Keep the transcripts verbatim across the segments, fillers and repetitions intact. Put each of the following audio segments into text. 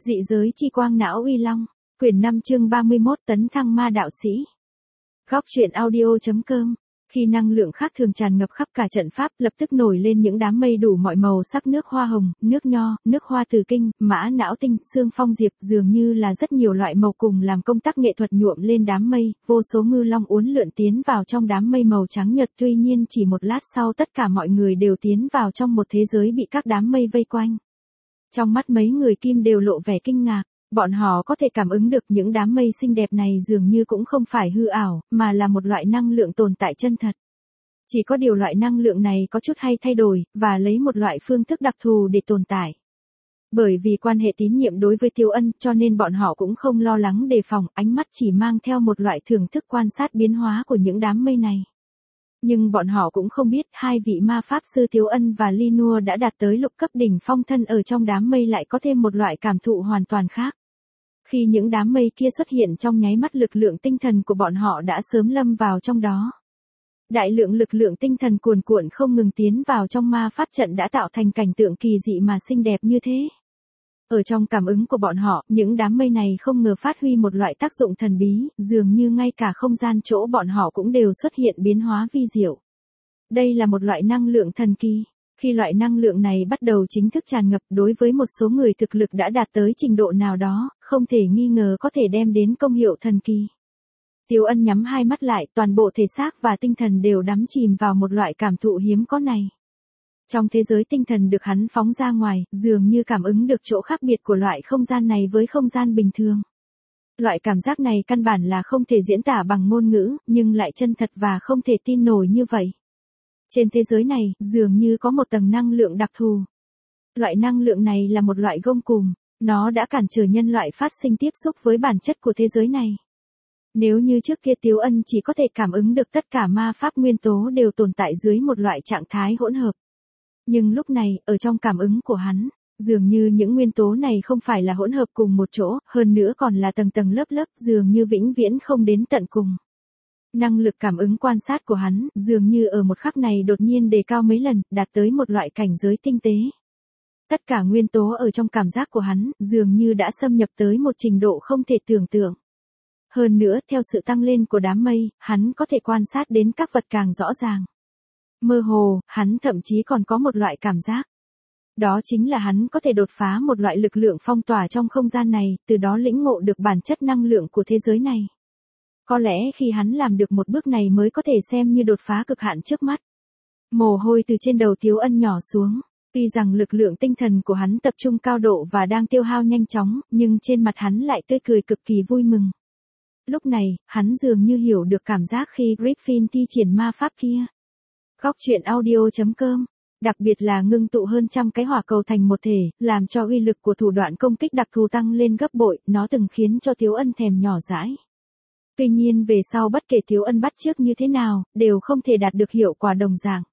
Dị giới chi quang não uy long, quyển năm chương ba mươi mốt tấn thăng ma đạo sĩ. Góc truyện audio.com. Khi năng lượng khác thường tràn ngập khắp cả trận pháp, lập tức nổi lên những đám mây đủ mọi màu sắc, nước hoa hồng, nước nho, nước hoa tử kinh, mã não tinh, xương phong diệp, dường như là rất nhiều loại màu cùng làm công tác nghệ thuật nhuộm lên đám mây. Vô số ngư long uốn lượn tiến vào trong đám mây màu trắng nhật, tuy nhiên chỉ một lát sau tất cả mọi người đều tiến vào trong một thế giới bị các đám mây vây quanh. Trong mắt mấy người Kim đều lộ vẻ kinh ngạc. Bọn họ có thể cảm ứng được những đám mây xinh đẹp này dường như cũng không phải hư ảo, mà là một loại năng lượng tồn tại chân thật. Chỉ có điều loại năng lượng này có chút hay thay đổi, và lấy một loại phương thức đặc thù để tồn tại. Bởi vì quan hệ tín nhiệm đối với Tiếu Ân, cho nên bọn họ cũng không lo lắng đề phòng, ánh mắt chỉ mang theo một loại thưởng thức quan sát biến hóa của những đám mây này. Nhưng bọn họ cũng không biết hai vị ma pháp sư Tiếu Ân và Ly Nua đã đạt tới lục cấp đỉnh phong, thân ở trong đám mây lại có thêm một loại cảm thụ hoàn toàn khác. Khi những đám mây kia xuất hiện trong nháy mắt, lực lượng tinh thần của bọn họ đã sớm lâm vào trong đó. Đại lượng lực lượng tinh thần cuồn cuộn không ngừng tiến vào trong ma pháp trận đã tạo thành cảnh tượng kỳ dị mà xinh đẹp như thế. Ở trong cảm ứng của bọn họ, những đám mây này không ngờ phát huy một loại tác dụng thần bí, dường như ngay cả không gian chỗ bọn họ cũng đều xuất hiện biến hóa vi diệu. Đây là một loại năng lượng thần kỳ. Khi loại năng lượng này bắt đầu chính thức tràn ngập, đối với một số người thực lực đã đạt tới trình độ nào đó, không thể nghi ngờ có thể đem đến công hiệu thần kỳ. Tiếu Ân nhắm hai mắt lại, toàn bộ thể xác và tinh thần đều đắm chìm vào một loại cảm thụ hiếm có này. Trong thế giới tinh thần được hắn phóng ra ngoài, dường như cảm ứng được chỗ khác biệt của loại không gian này với không gian bình thường. Loại cảm giác này căn bản là không thể diễn tả bằng ngôn ngữ, nhưng lại chân thật và không thể tin nổi như vậy. Trên thế giới này, dường như có một tầng năng lượng đặc thù. Loại năng lượng này là một loại gông cùm, nó đã cản trở nhân loại phát sinh tiếp xúc với bản chất của thế giới này. Nếu như trước kia Tiếu Ân chỉ có thể cảm ứng được tất cả ma pháp nguyên tố đều tồn tại dưới một loại trạng thái hỗn hợp. Nhưng lúc này, ở trong cảm ứng của hắn, dường như những nguyên tố này không phải là hỗn hợp cùng một chỗ, hơn nữa còn là tầng tầng lớp lớp, dường như vĩnh viễn không đến tận cùng. Năng lực cảm ứng quan sát của hắn, dường như ở một khắc này đột nhiên đề cao mấy lần, đạt tới một loại cảnh giới tinh tế. Tất cả nguyên tố ở trong cảm giác của hắn, dường như đã xâm nhập tới một trình độ không thể tưởng tượng. Hơn nữa, theo sự tăng lên của đám mây, hắn có thể quan sát đến các vật càng rõ ràng. Mơ hồ, hắn thậm chí còn có một loại cảm giác. Đó chính là hắn có thể đột phá một loại lực lượng phong tỏa trong không gian này, từ đó lĩnh ngộ được bản chất năng lượng của thế giới này. Có lẽ khi hắn làm được một bước này mới có thể xem như đột phá cực hạn trước mắt. Mồ hôi từ trên đầu Tiếu Ân nhỏ xuống. Tuy rằng lực lượng tinh thần của hắn tập trung cao độ và đang tiêu hao nhanh chóng, nhưng trên mặt hắn lại tươi cười cực kỳ vui mừng. Lúc này, hắn dường như hiểu được cảm giác khi Griffin thi triển ma pháp kia. Góc truyện audio.com. Đặc biệt là ngưng tụ hơn trăm cái hỏa cầu thành một thể, làm cho uy lực của thủ đoạn công kích đặc thù tăng lên gấp bội, nó từng khiến cho Tiếu Ân thèm nhỏ dãi. Tuy nhiên về sau bất kể Tiếu Ân bắt chước như thế nào, đều không thể đạt được hiệu quả đồng dạng.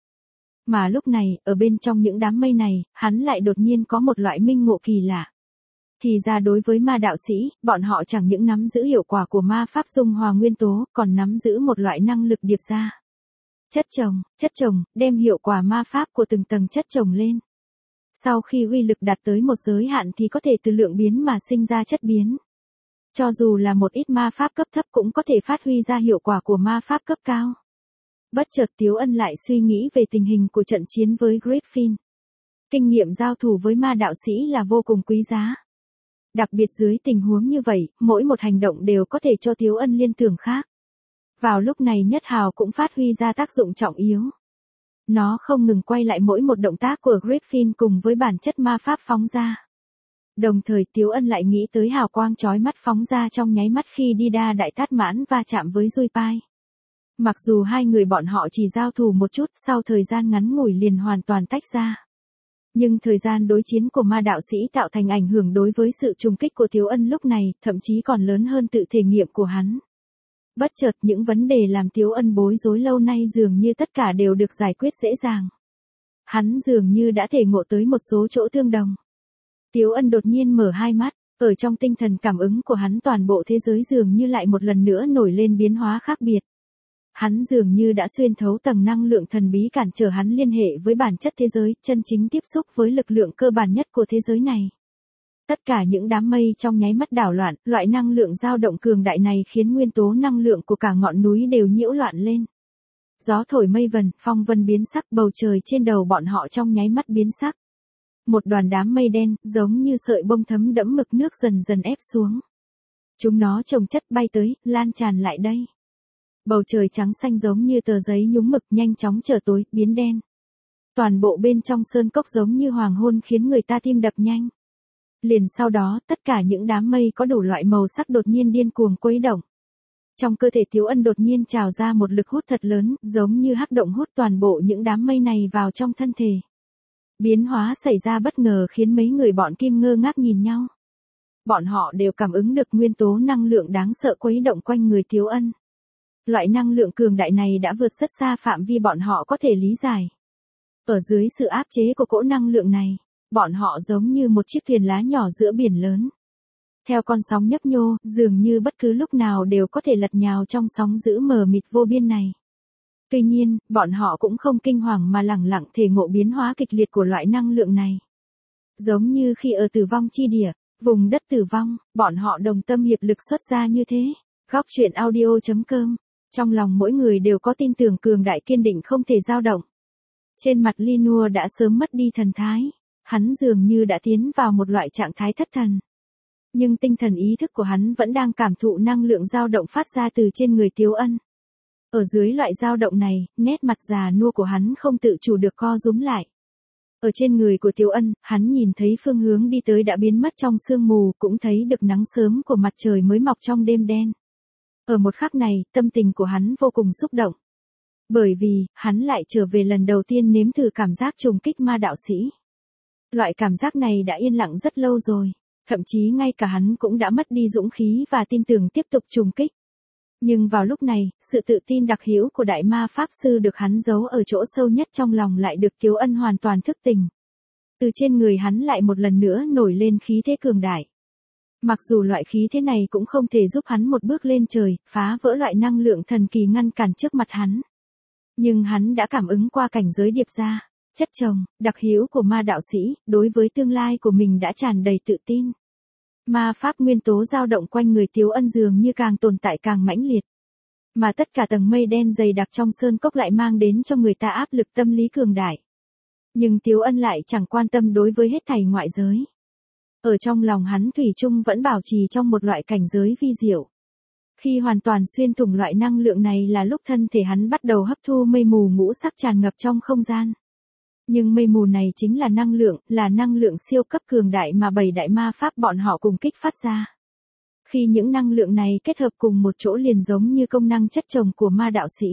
Mà lúc này, ở bên trong những đám mây này, hắn lại đột nhiên có một loại minh ngộ kỳ lạ. Thì ra đối với ma đạo sĩ, bọn họ chẳng những nắm giữ hiệu quả của ma pháp dung hòa nguyên tố, còn nắm giữ một loại năng lực điệp ra. Chất chồng, chất chồng, đem hiệu quả ma pháp của từng tầng chất chồng lên. Sau khi uy lực đạt tới một giới hạn thì có thể từ lượng biến mà sinh ra chất biến. Cho dù là một ít ma pháp cấp thấp cũng có thể phát huy ra hiệu quả của ma pháp cấp cao. Bất chợt Tiếu Ân lại suy nghĩ về tình hình của trận chiến với Griffin. Kinh nghiệm giao thủ với ma đạo sĩ là vô cùng quý giá. Đặc biệt dưới tình huống như vậy, mỗi một hành động đều có thể cho Tiếu Ân liên tưởng khác. Vào lúc này Nhất Hào cũng phát huy ra tác dụng trọng yếu. Nó không ngừng quay lại mỗi một động tác của Griffin cùng với bản chất ma pháp phóng ra. Đồng thời Tiếu Ân lại nghĩ tới hào quang chói mắt phóng ra trong nháy mắt khi đi đa đại tát mãn va chạm với Dui Pai. Mặc dù hai người bọn họ chỉ giao thủ một chút, sau thời gian ngắn ngủi liền hoàn toàn tách ra. Nhưng thời gian đối chiến của ma đạo sĩ tạo thành ảnh hưởng đối với sự trùng kích của Tiếu Ân lúc này, thậm chí còn lớn hơn tự thể nghiệm của hắn. Bất chợt những vấn đề làm Tiếu Ân bối rối lâu nay dường như tất cả đều được giải quyết dễ dàng. Hắn dường như đã thể ngộ tới một số chỗ tương đồng. Tiếu Ân đột nhiên mở hai mắt, ở trong tinh thần cảm ứng của hắn toàn bộ thế giới dường như lại một lần nữa nổi lên biến hóa khác biệt. Hắn dường như đã xuyên thấu tầng năng lượng thần bí cản trở hắn liên hệ với bản chất thế giới, chân chính tiếp xúc với lực lượng cơ bản nhất của thế giới này. tất cả những đám mây trong nháy mắt đảo loạn, loại năng lượng dao động cường đại này khiến nguyên tố năng lượng của cả ngọn núi đều nhiễu loạn lên. Gió thổi mây vần, phong vân biến sắc, bầu trời trên đầu bọn họ trong nháy mắt biến sắc. Một đoàn đám mây đen, giống như sợi bông thấm đẫm mực nước dần dần ép xuống. Chúng nó chồng chất bay tới, lan tràn lại đây. Bầu trời trắng xanh giống như tờ giấy nhúng mực nhanh chóng trở tối, biến đen. Toàn bộ bên trong sơn cốc giống như hoàng hôn khiến người ta tim đập nhanh. Liền sau đó, tất cả những đám mây có đủ loại màu sắc đột nhiên điên cuồng quấy động. Trong cơ thể Tiếu Ân đột nhiên trào ra một lực hút thật lớn, giống như hắc động hút toàn bộ những đám mây này vào trong thân thể. Biến hóa xảy ra bất ngờ khiến mấy người bọn Kim ngơ ngác nhìn nhau. Bọn họ đều cảm ứng được nguyên tố năng lượng đáng sợ quấy động quanh người Tiếu Ân. Loại năng lượng cường đại này đã vượt rất xa phạm vi bọn họ có thể lý giải. Ở dưới sự áp chế của cỗ năng lượng này, bọn họ giống như một chiếc thuyền lá nhỏ giữa biển lớn. Theo con sóng nhấp nhô, dường như bất cứ lúc nào đều có thể lật nhào trong sóng dữ mờ mịt vô biên này. Tuy nhiên, bọn họ cũng không kinh hoàng mà lẳng lặng thể ngộ biến hóa kịch liệt của loại năng lượng này. Giống như khi ở tử vong chi địa, vùng đất tử vong, bọn họ đồng tâm hiệp lực xuất ra như thế. Góc truyện audio chấm com. Trong lòng mỗi người đều có tin tưởng cường đại kiên định không thể dao động. Trên mặt Linua đã sớm mất đi thần thái. Hắn dường như đã tiến vào một loại trạng thái thất thần. Nhưng tinh thần ý thức của hắn vẫn đang cảm thụ năng lượng dao động phát ra từ trên người Tiếu Ân. Ở dưới loại dao động này, nét mặt già nua của hắn không tự chủ được co rúm lại. Ở trên người của Tiếu Ân, hắn nhìn thấy phương hướng đi tới đã biến mất trong sương mù, cũng thấy được nắng sớm của mặt trời mới mọc trong đêm đen. Ở một khắc này, tâm tình của hắn vô cùng xúc động. Bởi vì, hắn lại trở về lần đầu tiên nếm thử cảm giác trùng kích ma đạo sĩ. Loại cảm giác này đã yên lặng rất lâu rồi, thậm chí ngay cả hắn cũng đã mất đi dũng khí và tin tưởng tiếp tục trùng kích. Nhưng vào lúc này, sự tự tin đặc hữu của đại ma pháp sư được hắn giấu ở chỗ sâu nhất trong lòng lại được Tiếu Ân hoàn toàn thức tỉnh. Từ trên người hắn lại một lần nữa nổi lên khí thế cường đại. Mặc dù loại khí thế này cũng không thể giúp hắn một bước lên trời, phá vỡ loại năng lượng thần kỳ ngăn cản trước mặt hắn. Nhưng hắn đã cảm ứng qua cảnh giới điệp ra, chất chồng, đặc hữu của ma đạo sĩ, đối với tương lai của mình đã tràn đầy tự tin. Ma pháp nguyên tố dao động quanh người Tiếu Ân dường như càng tồn tại càng mãnh liệt. Mà tất cả tầng mây đen dày đặc trong sơn cốc lại mang đến cho người ta áp lực tâm lý cường đại. Nhưng Tiếu Ân lại chẳng quan tâm đối với hết thảy ngoại giới. Ở trong lòng hắn thủy chung vẫn bảo trì trong một loại cảnh giới vi diệu. Khi hoàn toàn xuyên thủng loại năng lượng này là lúc thân thể hắn bắt đầu hấp thu mây mù ngũ sắc tràn ngập trong không gian. Nhưng mây mù này chính là năng lượng, là năng lượng siêu cấp cường đại mà bảy đại ma pháp bọn họ cùng kích phát ra. Khi những năng lượng này kết hợp cùng một chỗ liền giống như công năng chất chồng của ma đạo sĩ.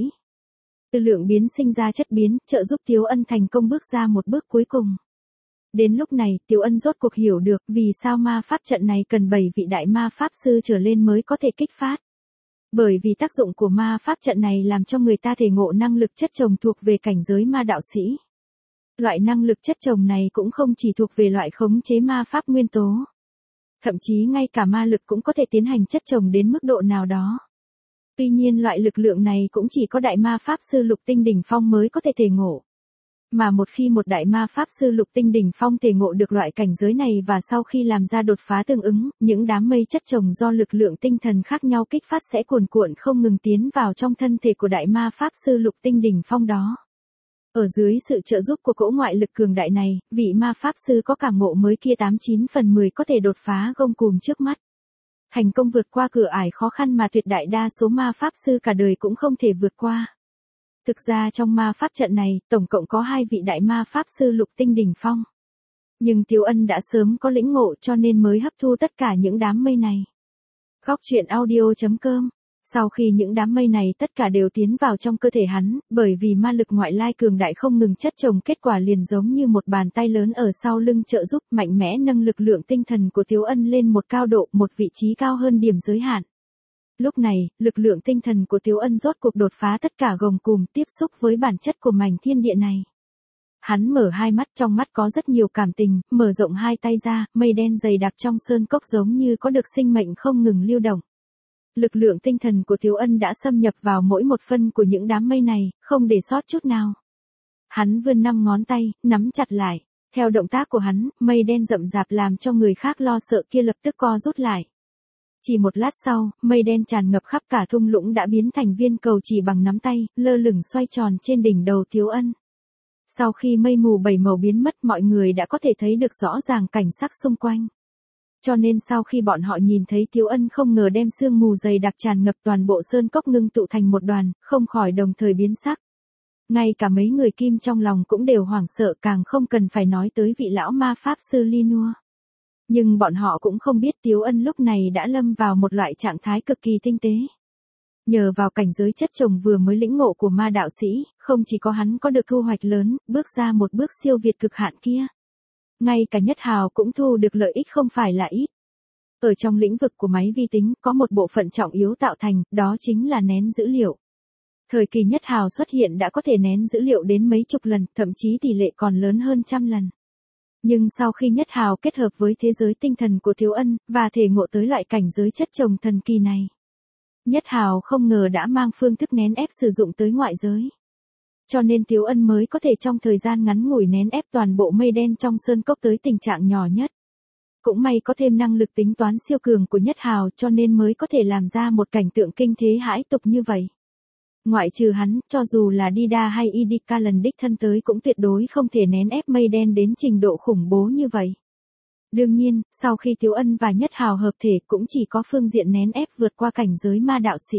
Từ lượng biến sinh ra chất biến, trợ giúp Tiếu Ân thành công bước ra một bước cuối cùng. Đến lúc này, Tiếu Ân rốt cuộc hiểu được vì sao ma pháp trận này cần bảy vị đại ma pháp sư trở lên mới có thể kích phát. Bởi vì tác dụng của ma pháp trận này làm cho người ta thể ngộ năng lực chất chồng thuộc về cảnh giới ma đạo sĩ. Loại năng lực chất chồng này cũng không chỉ thuộc về loại khống chế ma pháp nguyên tố. Thậm chí ngay cả ma lực cũng có thể tiến hành chất chồng đến mức độ nào đó. Tuy nhiên loại lực lượng này cũng chỉ có đại ma pháp sư lục tinh đỉnh phong mới có thể thể ngộ. Mà một khi một đại ma pháp sư lục tinh đỉnh phong thể ngộ được loại cảnh giới này và sau khi làm ra đột phá tương ứng, những đám mây chất chồng do lực lượng tinh thần khác nhau kích phát sẽ cuồn cuộn không ngừng tiến vào trong thân thể của đại ma pháp sư lục tinh đỉnh phong đó. Ở dưới sự trợ giúp của cỗ ngoại lực cường đại này, vị ma pháp sư có cảm ngộ mới kia tám chín phần mười có thể đột phá gông cùm trước mắt. Thành công vượt qua cửa ải khó khăn mà tuyệt đại đa số ma pháp sư cả đời cũng không thể vượt qua. Thực ra trong ma pháp trận này, tổng cộng có hai vị đại ma pháp sư lục tinh đỉnh phong. Nhưng Tiếu Ân đã sớm có lĩnh ngộ cho nên mới hấp thu tất cả những đám mây này. Góc truyện audio chấm com. Sau khi những đám mây này tất cả đều tiến vào trong cơ thể hắn, bởi vì ma lực ngoại lai cường đại không ngừng chất chồng, kết quả liền giống như một bàn tay lớn ở sau lưng trợ giúp mạnh mẽ nâng lực lượng tinh thần của Tiếu Ân lên một cao độ, một vị trí cao hơn điểm giới hạn. Lúc này, lực lượng tinh thần của Tiếu Ân rốt cuộc đột phá tất cả gông cùm tiếp xúc với bản chất của mảnh thiên địa này. Hắn mở hai mắt, trong mắt có rất nhiều cảm tình, mở rộng hai tay ra, mây đen dày đặc trong sơn cốc giống như có được sinh mệnh không ngừng lưu động. Lực lượng tinh thần của Tiếu Ân đã xâm nhập vào mỗi một phân của những đám mây này, không để sót chút nào. Hắn vươn năm ngón tay, nắm chặt lại. Theo động tác của hắn, mây đen rậm rạp làm cho người khác lo sợ kia lập tức co rút lại. Chỉ một lát sau, mây đen tràn ngập khắp cả thung lũng đã biến thành viên cầu chỉ bằng nắm tay, lơ lửng xoay tròn trên đỉnh đầu Tiếu Ân. Sau khi mây mù bảy màu biến mất, mọi người đã có thể thấy được rõ ràng cảnh sắc xung quanh. Cho nên sau khi bọn họ nhìn thấy Tiếu Ân không ngờ đem sương mù dày đặc tràn ngập toàn bộ sơn cốc ngưng tụ thành một đoàn, không khỏi đồng thời biến sắc. Ngay cả mấy người kim trong lòng cũng đều hoảng sợ, càng không cần phải nói tới vị lão ma pháp sư Linua. Nhưng bọn họ cũng không biết Tiếu Ân lúc này đã lâm vào một loại trạng thái cực kỳ tinh tế. Nhờ vào cảnh giới chất chồng vừa mới lĩnh ngộ của ma đạo sĩ, không chỉ có hắn có được thu hoạch lớn, bước ra một bước siêu việt cực hạn kia. Ngay cả Nhất Hào cũng thu được lợi ích không phải là ít. Ở trong lĩnh vực của máy vi tính, có một bộ phận trọng yếu tạo thành, đó chính là nén dữ liệu. Thời kỳ Nhất Hào xuất hiện đã có thể nén dữ liệu đến mấy chục lần, thậm chí tỷ lệ còn lớn hơn trăm lần. Nhưng sau khi Nhất Hào kết hợp với thế giới tinh thần của Tiếu Ân, và thể ngộ tới loại cảnh giới chất chồng thần kỳ này, Nhất Hào không ngờ đã mang phương thức nén ép sử dụng tới ngoại giới. Cho nên Tiếu Ân mới có thể trong thời gian ngắn ngủi nén ép toàn bộ mây đen trong sơn cốc tới tình trạng nhỏ nhất. Cũng may có thêm năng lực tính toán siêu cường của Nhất Hào cho nên mới có thể làm ra một cảnh tượng kinh thế hãi tục như vậy. Ngoại trừ hắn, cho dù là Dida hay Idika lần đích thân tới cũng tuyệt đối không thể nén ép mây đen đến trình độ khủng bố như vậy. Đương nhiên, sau khi Tiếu Ân và Nhất Hào hợp thể cũng chỉ có phương diện nén ép vượt qua cảnh giới ma đạo sĩ.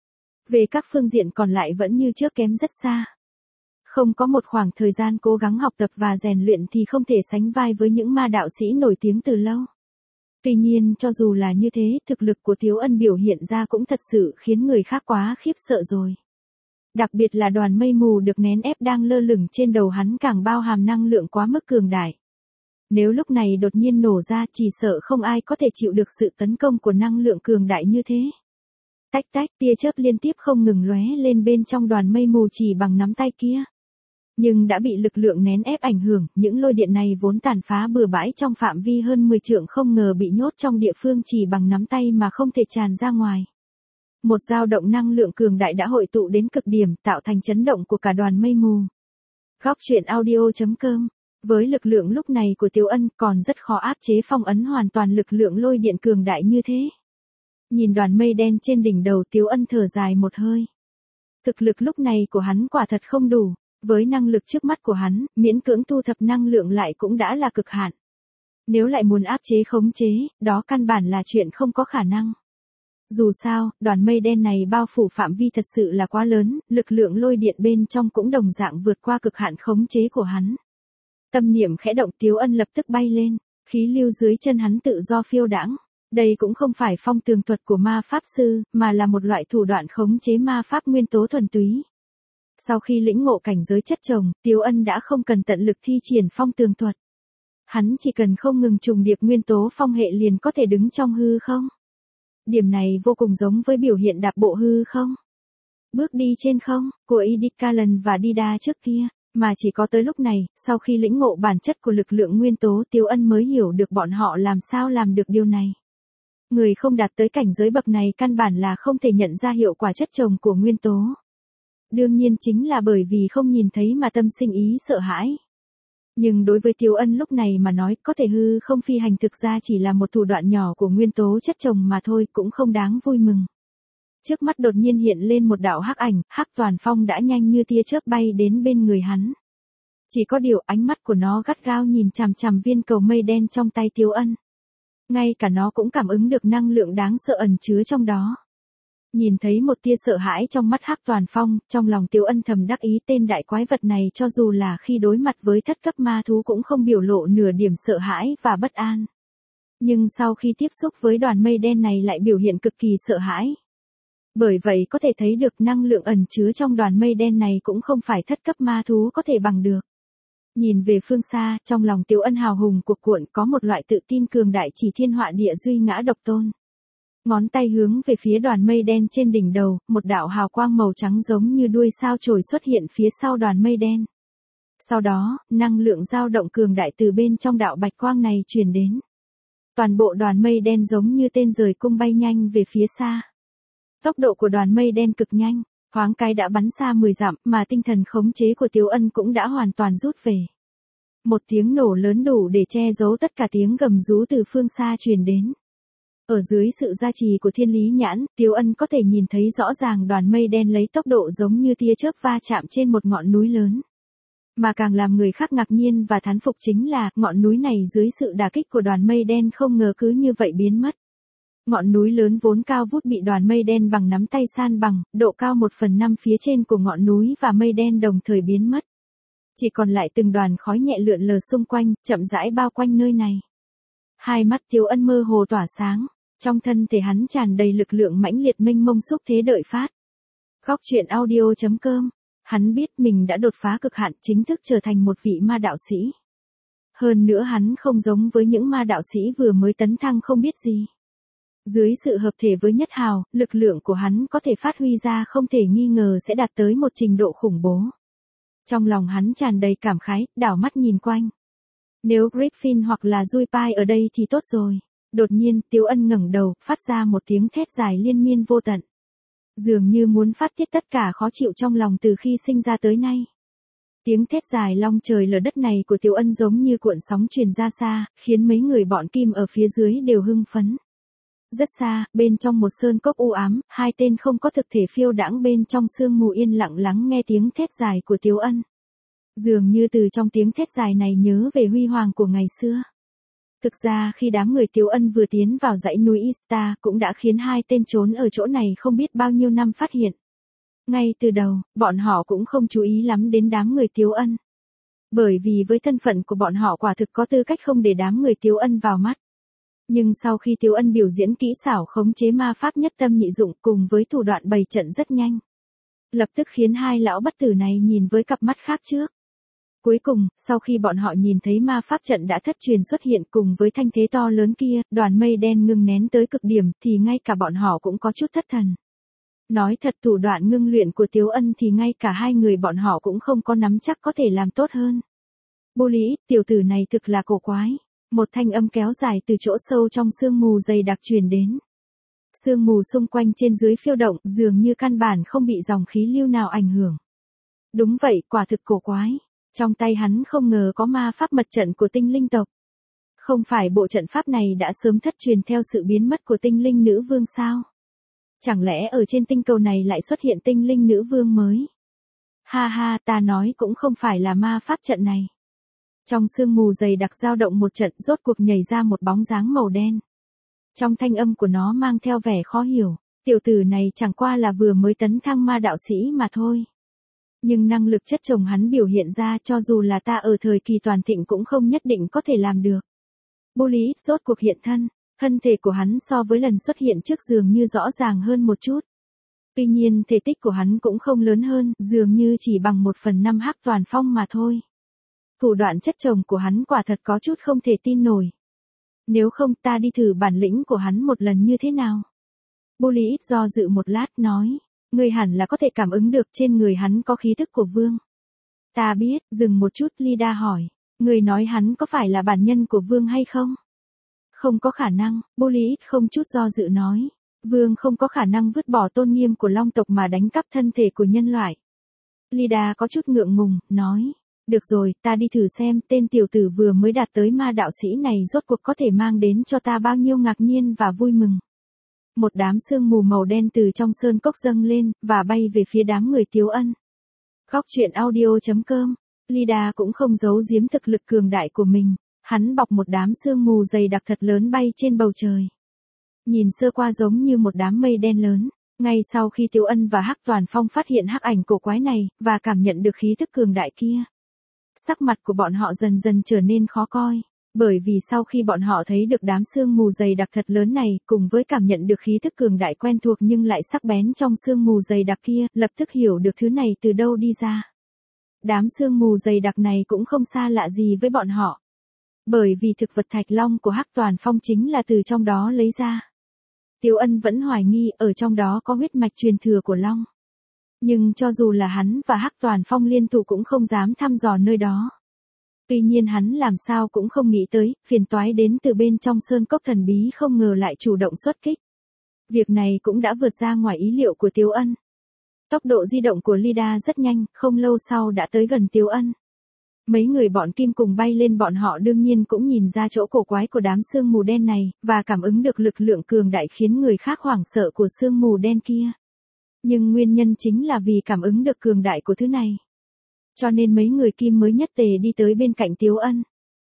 Về các phương diện còn lại vẫn như trước kém rất xa. Không có một khoảng thời gian cố gắng học tập và rèn luyện thì không thể sánh vai với những ma đạo sĩ nổi tiếng từ lâu. Tuy nhiên cho dù là như thế, thực lực của Tiếu Ân biểu hiện ra cũng thật sự khiến người khác quá khiếp sợ rồi. Đặc biệt là đoàn mây mù được nén ép đang lơ lửng trên đầu hắn càng bao hàm năng lượng quá mức cường đại. Nếu lúc này đột nhiên nổ ra chỉ sợ không ai có thể chịu được sự tấn công của năng lượng cường đại như thế. Tách tách, tia chớp liên tiếp không ngừng lóe lên bên trong đoàn mây mù chỉ bằng nắm tay kia. Nhưng đã bị lực lượng nén ép ảnh hưởng, những lôi điện này vốn tàn phá bừa bãi trong phạm vi hơn mười trượng không ngờ bị nhốt trong địa phương chỉ bằng nắm tay mà không thể tràn ra ngoài. Một dao động năng lượng cường đại đã hội tụ đến cực điểm, tạo thành chấn động của cả đoàn mây mù. Góc truyện audio chấm com. Với lực lượng lúc này của Tiếu Ân còn rất khó áp chế phong ấn hoàn toàn lực lượng lôi điện cường đại như thế. Nhìn đoàn mây đen trên đỉnh đầu, Tiếu Ân thở dài một hơi. Thực lực lúc này của hắn quả thật không đủ, với năng lực trước mắt của hắn, miễn cưỡng thu thập năng lượng lại cũng đã là cực hạn. Nếu lại muốn áp chế khống chế, đó căn bản là chuyện không có khả năng. Dù sao, đoàn mây đen này bao phủ phạm vi thật sự là quá lớn, lực lượng lôi điện bên trong cũng đồng dạng vượt qua cực hạn khống chế của hắn. Tâm niệm khẽ động, Tiếu Ân lập tức bay lên, khí lưu dưới chân hắn tự do phiêu đãng. Đây cũng không phải phong tường thuật của ma pháp sư, mà là một loại thủ đoạn khống chế ma pháp nguyên tố thuần túy. Sau khi lĩnh ngộ cảnh giới chất chồng, Tiếu Ân đã không cần tận lực thi triển phong tường thuật. Hắn chỉ cần không ngừng trùng điệp nguyên tố phong hệ liền có thể đứng trong hư không. Điểm này vô cùng giống với biểu hiện đạp bộ hư không. Bước đi trên không, của Idikalan và Dida trước kia, mà chỉ có tới lúc này, sau khi lĩnh ngộ bản chất của lực lượng nguyên tố, Tiếu Ân mới hiểu được bọn họ làm sao làm được điều này. Người không đạt tới cảnh giới bậc này căn bản là không thể nhận ra hiệu quả chất chồng của nguyên tố. Đương nhiên chính là bởi vì không nhìn thấy mà tâm sinh ý sợ hãi. Nhưng đối với Tiếu Ân lúc này mà nói, có thể hư không phi hành thực ra chỉ là một thủ đoạn nhỏ của nguyên tố chất chồng mà thôi, cũng không đáng vui mừng. Trước mắt đột nhiên hiện lên một đạo hắc ảnh, Hắc Toàn Phong đã nhanh như tia chớp bay đến bên người hắn. Chỉ có điều ánh mắt của nó gắt gao nhìn chằm chằm viên cầu mây đen trong tay Tiếu Ân. Ngay cả nó cũng cảm ứng được năng lượng đáng sợ ẩn chứa trong đó. Nhìn thấy một tia sợ hãi trong mắt Hắc Toàn Phong, trong lòng Tiếu Ân thầm đắc ý, tên đại quái vật này cho dù là khi đối mặt với thất cấp ma thú cũng không biểu lộ nửa điểm sợ hãi và bất an. Nhưng sau khi tiếp xúc với đoàn mây đen này lại biểu hiện cực kỳ sợ hãi. Bởi vậy có thể thấy được năng lượng ẩn chứa trong đoàn mây đen này cũng không phải thất cấp ma thú có thể bằng được. Nhìn về phương xa, trong lòng Tiếu Ân hào hùng cuộn cuộn, có một loại tự tin cường đại chỉ thiên họa địa duy ngã độc tôn. Ngón tay hướng về phía đoàn mây đen trên đỉnh đầu, một đạo hào quang màu trắng giống như đuôi sao chổi xuất hiện phía sau đoàn mây đen. Sau đó, năng lượng dao động cường đại từ bên trong đạo bạch quang này truyền đến. Toàn bộ đoàn mây đen giống như tên rời cung bay nhanh về phía xa. Tốc độ của đoàn mây đen cực nhanh, thoáng cái đã bắn xa mười dặm, mà tinh thần khống chế của Tiếu Ân cũng đã hoàn toàn rút về. Một tiếng nổ lớn đủ để che giấu tất cả tiếng gầm rú từ phương xa truyền đến. Ở dưới sự gia trì của thiên lý nhãn, Tiếu Ân có thể nhìn thấy rõ ràng đoàn mây đen lấy tốc độ giống như tia chớp va chạm trên một ngọn núi lớn. Mà càng làm người khác ngạc nhiên và thán phục chính là, ngọn núi này dưới sự đả kích của đoàn mây đen không ngờ cứ như vậy biến mất. Ngọn núi lớn vốn cao vút bị đoàn mây đen bằng nắm tay san bằng, độ cao một phần năm phía trên của ngọn núi và mây đen đồng thời biến mất. Chỉ còn lại từng đoàn khói nhẹ lượn lờ xung quanh, chậm rãi bao quanh nơi này. Hai mắt Tiếu Ân mơ hồ tỏa sáng, trong thân thể hắn tràn đầy lực lượng mãnh liệt mênh mông xúc thế đợi phát. Góc truyện audio chấm com. Hắn biết mình đã đột phá cực hạn, chính thức trở thành một vị ma đạo sĩ. Hơn nữa hắn không giống với những ma đạo sĩ vừa mới tấn thăng không biết gì. Dưới sự hợp thể với Nhất Hào, lực lượng của hắn có thể phát huy ra không thể nghi ngờ sẽ đạt tới một trình độ khủng bố. Trong lòng hắn tràn đầy cảm khái, đảo mắt nhìn quanh. Nếu Griffin hoặc là Juipai ở đây thì tốt rồi. Đột nhiên, Tiếu Ân ngẩng đầu, phát ra một tiếng thét dài liên miên vô tận. Dường như muốn phát tiết tất cả khó chịu trong lòng từ khi sinh ra tới nay. Tiếng thét dài long trời lở đất này của Tiếu Ân giống như cuộn sóng truyền ra xa, khiến mấy người bọn Kim ở phía dưới đều hưng phấn. Rất xa, bên trong một sơn cốc u ám, hai tên không có thực thể phiêu đãng bên trong sương mù yên lặng lắng nghe tiếng thét dài của Tiếu Ân. Dường như từ trong tiếng thét dài này nhớ về huy hoàng của ngày xưa. Thực ra khi đám người Tiếu Ân vừa tiến vào dãy núi Ista cũng đã khiến hai tên trốn ở chỗ này không biết bao nhiêu năm phát hiện. Ngay từ đầu, bọn họ cũng không chú ý lắm đến đám người Tiếu Ân. Bởi vì với thân phận của bọn họ quả thực có tư cách không để đám người Tiếu Ân vào mắt. Nhưng sau khi Tiếu Ân biểu diễn kỹ xảo khống chế ma pháp nhất tâm nhị dụng cùng với thủ đoạn bày trận rất nhanh, lập tức khiến hai lão bất tử này nhìn với cặp mắt khác trước. Cuối cùng, sau khi bọn họ nhìn thấy ma pháp trận đã thất truyền xuất hiện cùng với thanh thế to lớn kia, đoàn mây đen ngưng nén tới cực điểm thì ngay cả bọn họ cũng có chút thất thần. Nói thật, thủ đoạn ngưng luyện của Tiếu Ân thì ngay cả hai người bọn họ cũng không có nắm chắc có thể làm tốt hơn. Bô lý, tiểu tử này thực là cổ quái. Một thanh âm kéo dài từ chỗ sâu trong sương mù dày đặc truyền đến. Sương mù xung quanh trên dưới phiêu động, dường như căn bản không bị dòng khí lưu nào ảnh hưởng. Đúng vậy, quả thực cổ quái. Trong tay hắn không ngờ có ma pháp mật trận của tinh linh tộc. Không phải bộ trận pháp này đã sớm thất truyền theo sự biến mất của tinh linh nữ vương sao? Chẳng lẽ ở trên tinh cầu này lại xuất hiện tinh linh nữ vương mới? Ha ha, ta nói cũng không phải là ma pháp trận này. Trong sương mù dày đặc dao động một trận, rốt cuộc nhảy ra một bóng dáng màu đen. Trong thanh âm của nó mang theo vẻ khó hiểu, tiểu tử này chẳng qua là vừa mới tấn thăng ma đạo sĩ mà thôi. Nhưng năng lực chất chồng hắn biểu hiện ra cho dù là ta ở thời kỳ toàn thịnh cũng không nhất định có thể làm được. Bô lý, rốt cuộc hiện thân, thân thể của hắn so với lần xuất hiện trước dường như rõ ràng hơn một chút. Tuy nhiên thể tích của hắn cũng không lớn hơn, dường như chỉ bằng một phần năm Hắc Toàn Phong mà thôi. Thủ đoạn chất chồng của hắn quả thật có chút không thể tin nổi. Nếu không ta đi thử bản lĩnh của hắn một lần như thế nào? Bô lý do dự một lát nói, ngươi hẳn là có thể cảm ứng được trên người hắn có khí thức của vương. Ta biết, dừng một chút Lida hỏi, ngươi nói hắn có phải là bản nhân của vương hay không? Không có khả năng, Bô lý không chút do dự nói, vương không có khả năng vứt bỏ tôn nghiêm của long tộc mà đánh cắp thân thể của nhân loại. Lida có chút ngượng ngùng, nói. Được rồi, ta đi thử xem tên tiểu tử vừa mới đạt tới ma đạo sĩ này rốt cuộc có thể mang đến cho ta bao nhiêu ngạc nhiên và vui mừng. Một đám sương mù màu đen từ trong sơn cốc dâng lên, và bay về phía đám người Tiếu Ân. Góc truyện audio chấm com. Lida cũng không giấu giếm thực lực cường đại của mình, hắn bọc một đám sương mù dày đặc thật lớn bay trên bầu trời. Nhìn sơ qua giống như một đám mây đen lớn. Ngay sau khi Tiếu Ân và Hắc Toàn Phong phát hiện hắc ảnh cổ quái này, và cảm nhận được khí tức cường đại kia, sắc mặt của bọn họ dần dần trở nên khó coi, bởi vì sau khi bọn họ thấy được đám sương mù dày đặc thật lớn này, cùng với cảm nhận được khí tức cường đại quen thuộc nhưng lại sắc bén trong sương mù dày đặc kia, lập tức hiểu được thứ này từ đâu đi ra. Đám sương mù dày đặc này cũng không xa lạ gì với bọn họ, bởi vì thực vật thạch long của Hắc Toàn Phong chính là từ trong đó lấy ra. Tiếu Ân vẫn hoài nghi ở trong đó có huyết mạch truyền thừa của long. Nhưng cho dù là hắn và Hắc Toàn Phong liên thủ cũng không dám thăm dò nơi đó. Tuy nhiên hắn làm sao cũng không nghĩ tới, phiền toái đến từ bên trong sơn cốc thần bí không ngờ lại chủ động xuất kích. Việc này cũng đã vượt ra ngoài ý liệu của Tiếu Ân. Tốc độ di động của Lida rất nhanh, không lâu sau đã tới gần Tiếu Ân. Mấy người bọn Kim cùng bay lên, bọn họ đương nhiên cũng nhìn ra chỗ cổ quái của đám sương mù đen này, và cảm ứng được lực lượng cường đại khiến người khác hoảng sợ của sương mù đen kia. Nhưng nguyên nhân chính là vì cảm ứng được cường đại của thứ này. Cho nên mấy người Kim mới nhất tề đi tới bên cạnh Tiếu Ân.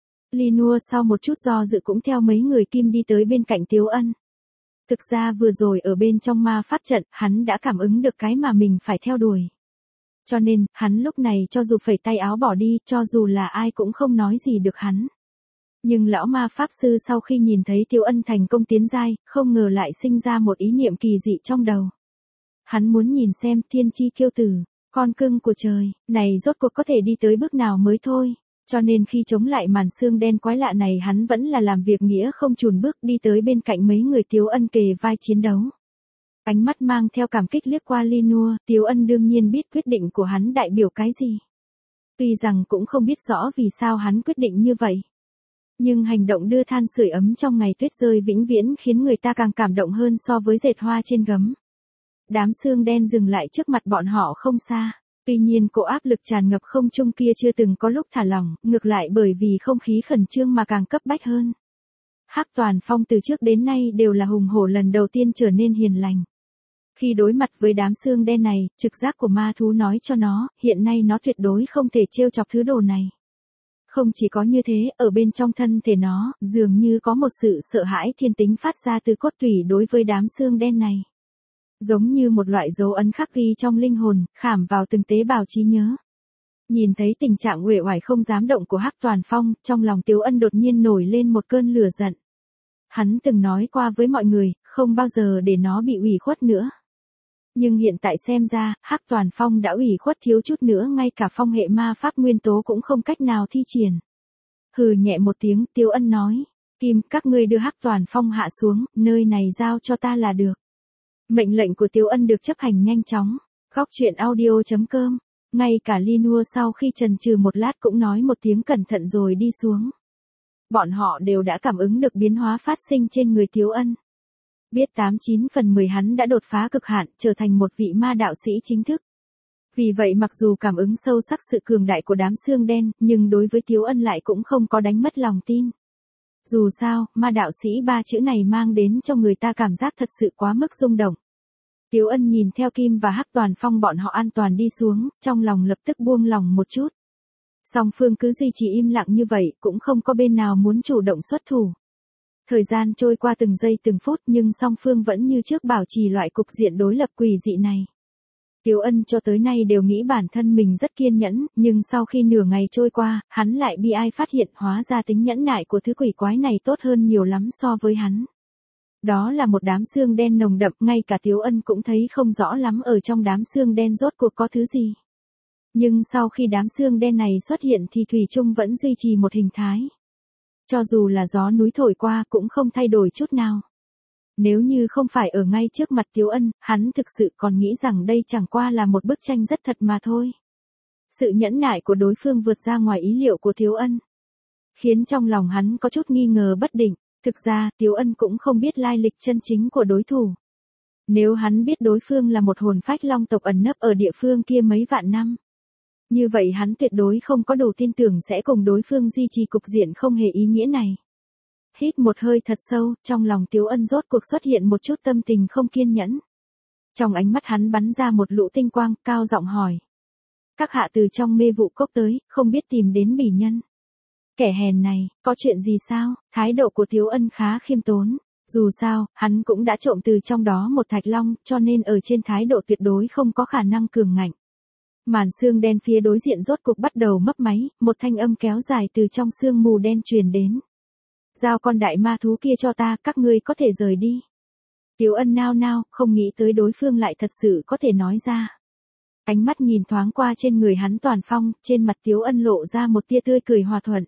Linua sau một chút do dự cũng theo mấy người Kim đi tới bên cạnh Tiếu Ân. Thực ra vừa rồi ở bên trong ma pháp trận, hắn đã cảm ứng được cái mà mình phải theo đuổi. Cho nên, hắn lúc này cho dù phẩy tay áo bỏ đi, cho dù là ai cũng không nói gì được hắn. Nhưng lão ma pháp sư sau khi nhìn thấy Tiếu Ân thành công tiến giai, không ngờ lại sinh ra một ý niệm kỳ dị trong đầu. Hắn muốn nhìn xem thiên chi kiêu tử, con cưng của trời, này rốt cuộc có thể đi tới bước nào mới thôi. Cho nên khi chống lại màn xương đen quái lạ này, hắn vẫn là làm việc nghĩa không chùn bước đi tới bên cạnh mấy người Tiếu Ân kề vai chiến đấu. Ánh mắt mang theo cảm kích liếc qua Linua, Tiếu Ân đương nhiên biết quyết định của hắn đại biểu cái gì. Tuy rằng cũng không biết rõ vì sao hắn quyết định như vậy. Nhưng hành động đưa than sưởi ấm trong ngày tuyết rơi vĩnh viễn khiến người ta càng cảm động hơn so với dệt hoa trên gấm. Đám xương đen dừng lại trước mặt bọn họ không xa. Tuy nhiên cỗ áp lực tràn ngập không trung kia chưa từng có lúc thả lỏng, ngược lại bởi vì không khí khẩn trương mà càng cấp bách hơn. Hắc Toàn Phong từ trước đến nay đều là hùng hổ, lần đầu tiên trở nên hiền lành. Khi đối mặt với đám xương đen này, trực giác của ma thú nói cho nó, hiện nay nó tuyệt đối không thể trêu chọc thứ đồ này. Không chỉ có như thế, ở bên trong thân thể nó, dường như có một sự sợ hãi thiên tính phát ra từ cốt tủy đối với đám xương đen này. Giống như một loại dấu ấn khắc ghi trong linh hồn, khảm vào từng tế bào trí nhớ. Nhìn thấy tình trạng uể oải không dám động của Hắc Toàn Phong, trong lòng Tiếu Ân đột nhiên nổi lên một cơn lửa giận. Hắn từng nói qua với mọi người, không bao giờ để nó bị ủy khuất nữa. Nhưng hiện tại xem ra, Hắc Toàn Phong đã ủy khuất thiếu chút nữa, ngay cả phong hệ ma pháp nguyên tố cũng không cách nào thi triển. Hừ nhẹ một tiếng, Tiếu Ân nói, Kim, các ngươi đưa Hắc Toàn Phong hạ xuống, nơi này giao cho ta là được. Mệnh lệnh của Tiếu Ân được chấp hành nhanh chóng. Góc truyện audio chấm com. Ngay cả Linua sau khi chần chừ một lát cũng nói một tiếng cẩn thận rồi đi xuống. Bọn họ đều đã cảm ứng được biến hóa phát sinh trên người Tiếu Ân. Biết tám chín phần mười hắn đã đột phá cực hạn, trở thành một vị ma đạo sĩ chính thức. Vì vậy mặc dù cảm ứng sâu sắc sự cường đại của đám xương đen, nhưng đối với Tiếu Ân lại cũng không có đánh mất lòng tin. Dù sao, ma đạo sĩ ba chữ này mang đến cho người ta cảm giác thật sự quá mức rung động. Tiếu Ân nhìn theo Kim và Hắc Toàn Phong bọn họ an toàn đi xuống, trong lòng lập tức buông lòng một chút. Song phương cứ duy trì im lặng như vậy, cũng không có bên nào muốn chủ động xuất thủ. Thời gian trôi qua từng giây từng phút, nhưng song phương vẫn như trước bảo trì loại cục diện đối lập quỷ dị này. Tiếu Ân cho tới nay đều nghĩ bản thân mình rất kiên nhẫn, nhưng sau khi nửa ngày trôi qua, hắn lại bi ai phát hiện hóa ra tính nhẫn nại của thứ quỷ quái này tốt hơn nhiều lắm so với hắn. Đó là một đám xương đen nồng đậm, ngay cả Tiếu Ân cũng thấy không rõ lắm ở trong đám xương đen rốt cuộc có thứ gì. Nhưng sau khi đám xương đen này xuất hiện thì thủy chung vẫn duy trì một hình thái. Cho dù là gió núi thổi qua cũng không thay đổi chút nào. Nếu như không phải ở ngay trước mặt Tiếu Ân, hắn thực sự còn nghĩ rằng đây chẳng qua là một bức tranh rất thật mà thôi. Sự nhẫn nại của đối phương vượt ra ngoài ý liệu của Tiếu Ân, khiến trong lòng hắn có chút nghi ngờ bất định. Thực ra, Tiếu Ân cũng không biết lai lịch chân chính của đối thủ. Nếu hắn biết đối phương là một hồn phách long tộc ẩn nấp ở địa phương kia mấy vạn năm, như vậy hắn tuyệt đối không có đủ tin tưởng sẽ cùng đối phương duy trì cục diện không hề ý nghĩa này. Hít một hơi thật sâu, trong lòng Tiếu Ân rốt cuộc xuất hiện một chút tâm tình không kiên nhẫn. Trong ánh mắt hắn bắn ra một lũ tinh quang, cao giọng hỏi. Các hạ từ trong mê vụ cốc tới, không biết tìm đến bỉ nhân. Kẻ hèn này, có chuyện gì sao? Thái độ của Tiếu Ân khá khiêm tốn. Dù sao, hắn cũng đã trộm từ trong đó một thạch long, cho nên ở trên thái độ tuyệt đối không có khả năng cường ngạnh. Màn xương đen phía đối diện rốt cuộc bắt đầu mấp máy, một thanh âm kéo dài từ trong sương mù đen truyền đến. Giao con đại ma thú kia cho ta, các ngươi có thể rời đi. Tiếu Ân nao nao, không nghĩ tới đối phương lại thật sự có thể nói ra. Ánh mắt nhìn thoáng qua trên người hắn Toàn Phong, trên mặt Tiếu Ân lộ ra một tia tươi cười hòa thuận.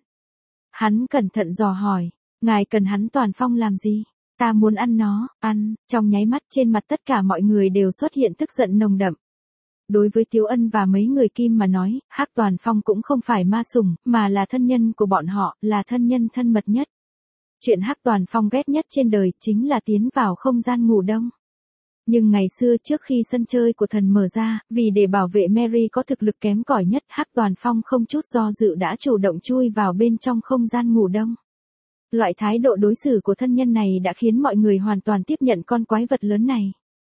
Hắn cẩn thận dò hỏi, ngài cần hắn Toàn Phong làm gì? Ta muốn ăn nó, ăn, trong nháy mắt trên mặt tất cả mọi người đều xuất hiện tức giận nồng đậm. Đối với Tiếu Ân và mấy người Kim mà nói, Hắc Toàn Phong cũng không phải ma sủng, mà là thân nhân của bọn họ, là thân nhân thân mật nhất. Chuyện Hắc Toàn Phong ghét nhất trên đời chính là tiến vào không gian ngủ đông. Nhưng ngày xưa trước khi sân chơi của thần mở ra, vì để bảo vệ Mary có thực lực kém cỏi nhất, Hắc Toàn Phong không chút do dự đã chủ động chui vào bên trong không gian ngủ đông. Loại thái độ đối xử của thân nhân này đã khiến mọi người hoàn toàn tiếp nhận con quái vật lớn này.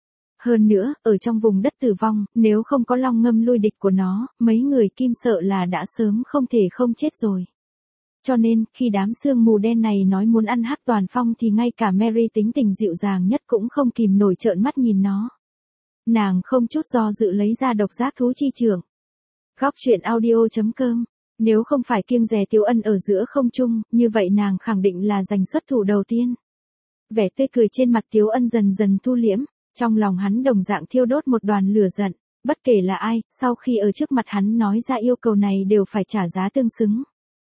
Hơn nữa, ở trong vùng đất tử vong, nếu không có long ngâm lui địch của nó, mấy người Kim sợ là đã sớm không thể không chết rồi. Cho nên, khi đám sương mù đen này nói muốn ăn Hắc Toàn Phong thì ngay cả Mary tính tình dịu dàng nhất cũng không kìm nổi trợn mắt nhìn nó. Nàng không chút do dự lấy ra độc giác thú chi chưởng. Góc truyện audio chấm com. Nếu không phải kiêng dè Tiếu Ân ở giữa không trung, như vậy nàng khẳng định là giành xuất thủ đầu tiên. Vẻ tươi cười trên mặt Tiếu Ân dần dần thu liễm, trong lòng hắn đồng dạng thiêu đốt một đoàn lửa giận, bất kể là ai, sau khi ở trước mặt hắn nói ra yêu cầu này đều phải trả giá tương xứng.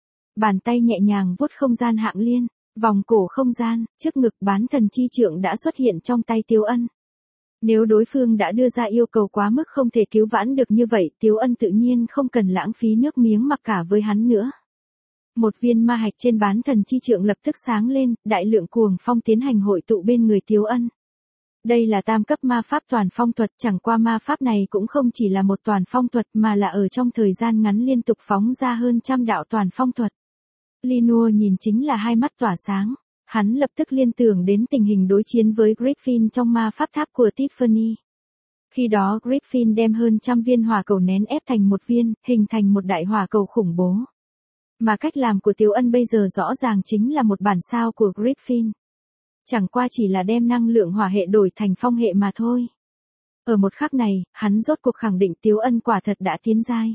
Bàn tay nhẹ nhàng vuốt không gian hạng liên, vòng cổ không gian, trước ngực bán thần chi trượng đã xuất hiện trong tay Tiếu Ân. Nếu đối phương đã đưa ra yêu cầu quá mức không thể cứu vãn được như vậy, Tiếu Ân tự nhiên không cần lãng phí nước miếng mặc cả với hắn nữa. Một viên ma hạch trên bán thần chi trượng lập tức sáng lên, đại lượng cuồng phong tiến hành hội tụ bên người Tiếu Ân. Đây là tam cấp ma pháp toàn phong thuật, chẳng qua ma pháp này cũng không chỉ là một toàn phong thuật mà là ở trong thời gian ngắn liên tục phóng ra hơn trăm đạo toàn phong thuật. Linua nhìn chính là hai mắt tỏa sáng, hắn lập tức liên tưởng đến tình hình đối chiến với Griffin trong ma pháp tháp của Tiffany. Khi đó Griffin đem hơn trăm viên hỏa cầu nén ép thành một viên, hình thành một đại hỏa cầu khủng bố. Mà cách làm của Tiếu Ân bây giờ rõ ràng chính là một bản sao của Griffin. Chẳng qua chỉ là đem năng lượng hỏa hệ đổi thành phong hệ mà thôi. Ở một khắc này, hắn rốt cuộc khẳng định Tiếu Ân quả thật đã tiến giai.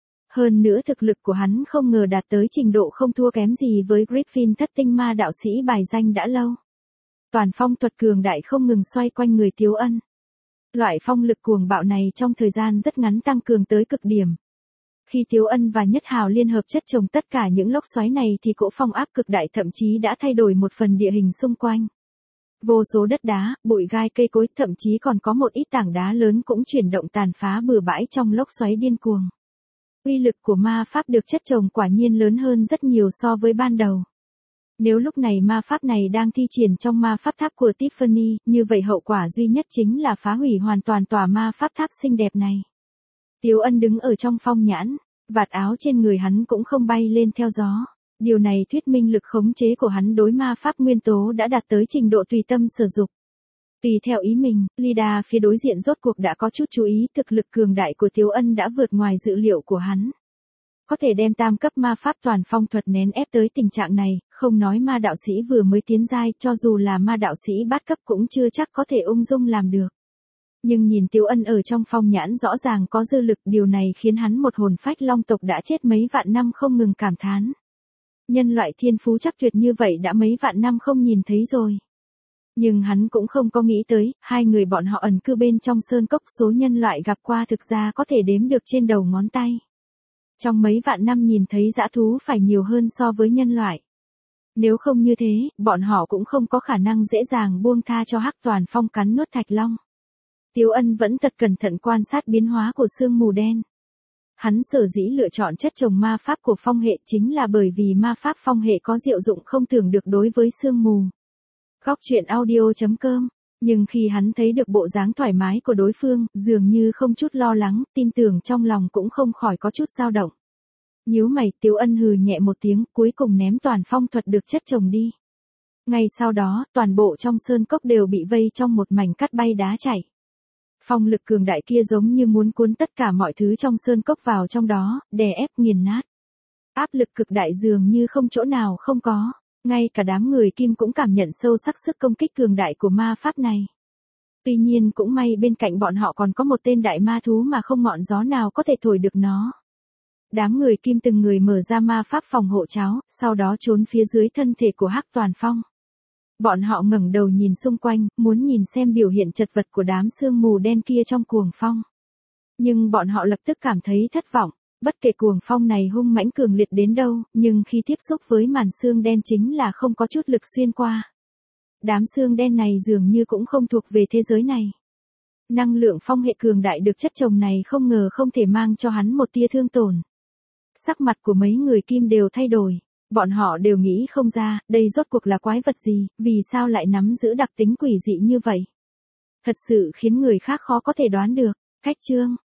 Hơn nữa thực lực của hắn không ngờ đạt tới trình độ không thua kém gì với Griffin thất tinh ma đạo sĩ bài danh đã lâu. Toàn phong thuật cường đại không ngừng xoay quanh người Tiếu Ân. Loại phong lực cuồng bạo này trong thời gian rất ngắn tăng cường tới cực điểm. Khi Tiếu Ân và Nhất Hào liên hợp chất chồng tất cả những lốc xoáy này thì cỗ phong áp cực đại thậm chí đã thay đổi một phần địa hình xung quanh. Vô số đất đá, bụi gai cây cối, thậm chí còn có một ít tảng đá lớn cũng chuyển động tàn phá bừa bãi trong lốc xoáy điên cuồng. Uy lực của ma pháp được chất chồng quả nhiên lớn hơn rất nhiều so với ban đầu. Nếu lúc này ma pháp này đang thi triển trong ma pháp tháp của Tiffany, như vậy hậu quả duy nhất chính là phá hủy hoàn toàn tòa ma pháp tháp xinh đẹp này. Tiếu Ân đứng ở trong phong nhãn, vạt áo trên người hắn cũng không bay lên theo gió. Điều này thuyết minh lực khống chế của hắn đối ma pháp nguyên tố đã đạt tới trình độ tùy tâm sử dụng. Tùy theo ý mình, Lida phía đối diện rốt cuộc đã có chút chú ý, thực lực cường đại của Tiếu Ân đã vượt ngoài dự liệu của hắn. Có thể đem tam cấp ma pháp toàn phong thuật nén ép tới tình trạng này, không nói ma đạo sĩ vừa mới tiến giai, cho dù là ma đạo sĩ bát cấp cũng chưa chắc có thể ung dung làm được. Nhưng nhìn Tiếu Ân ở trong phong nhãn rõ ràng có dư lực, điều này khiến hắn một hồn phách long tộc đã chết mấy vạn năm không ngừng cảm thán. Nhân loại thiên phú chắc tuyệt như vậy đã mấy vạn năm không nhìn thấy rồi. Nhưng hắn cũng không có nghĩ tới, hai người bọn họ ẩn cư bên trong sơn cốc, số nhân loại gặp qua thực ra có thể đếm được trên đầu ngón tay. Trong mấy vạn năm nhìn thấy dã thú phải nhiều hơn so với nhân loại. Nếu không như thế, bọn họ cũng không có khả năng dễ dàng buông tha cho Hắc Toàn Phong cắn nuốt Thạch Long. Tiếu Ân vẫn thật cẩn thận quan sát biến hóa của sương mù đen. Hắn sở dĩ lựa chọn chất trồng ma pháp của phong hệ chính là bởi vì ma pháp phong hệ có diệu dụng không tưởng được đối với sương mù. Góc truyện audio chấm com. Nhưng khi hắn thấy được bộ dáng thoải mái của đối phương, dường như không chút lo lắng, tin tưởng trong lòng cũng không khỏi có chút dao động. Nhíu mày, Tiếu Ân hừ nhẹ một tiếng, cuối cùng ném toàn phong thuật được chất trồng đi. Ngay sau đó, toàn bộ trong sơn cốc đều bị vây trong một mảnh cắt bay đá chảy. Phong lực cường đại kia giống như muốn cuốn tất cả mọi thứ trong sơn cốc vào trong đó, đè ép nghiền nát. Áp lực cực đại dường như không chỗ nào không có, ngay cả đám người Kim cũng cảm nhận sâu sắc sức công kích cường đại của ma pháp này. Tuy nhiên cũng may bên cạnh bọn họ còn có một tên đại ma thú mà không ngọn gió nào có thể thổi được nó. Đám người Kim từng người mở ra ma pháp phòng hộ cháo, sau đó trốn phía dưới thân thể của Hắc Toàn Phong. Bọn họ ngẩng đầu nhìn xung quanh, muốn nhìn xem biểu hiện chật vật của đám sương mù đen kia trong cuồng phong. Nhưng bọn họ lập tức cảm thấy thất vọng, bất kể cuồng phong này hung mãnh cường liệt đến đâu, nhưng khi tiếp xúc với màn sương đen chính là không có chút lực xuyên qua. Đám sương đen này dường như cũng không thuộc về thế giới này. Năng lượng phong hệ cường đại được chất chồng này không ngờ không thể mang cho hắn một tia thương tổn. Sắc mặt của mấy người Kim đều thay đổi. Bọn họ đều nghĩ không ra, đây rốt cuộc là quái vật gì, vì sao lại nắm giữ đặc tính quỷ dị như vậy. thật sự khiến người khác khó có thể đoán được. Cách chương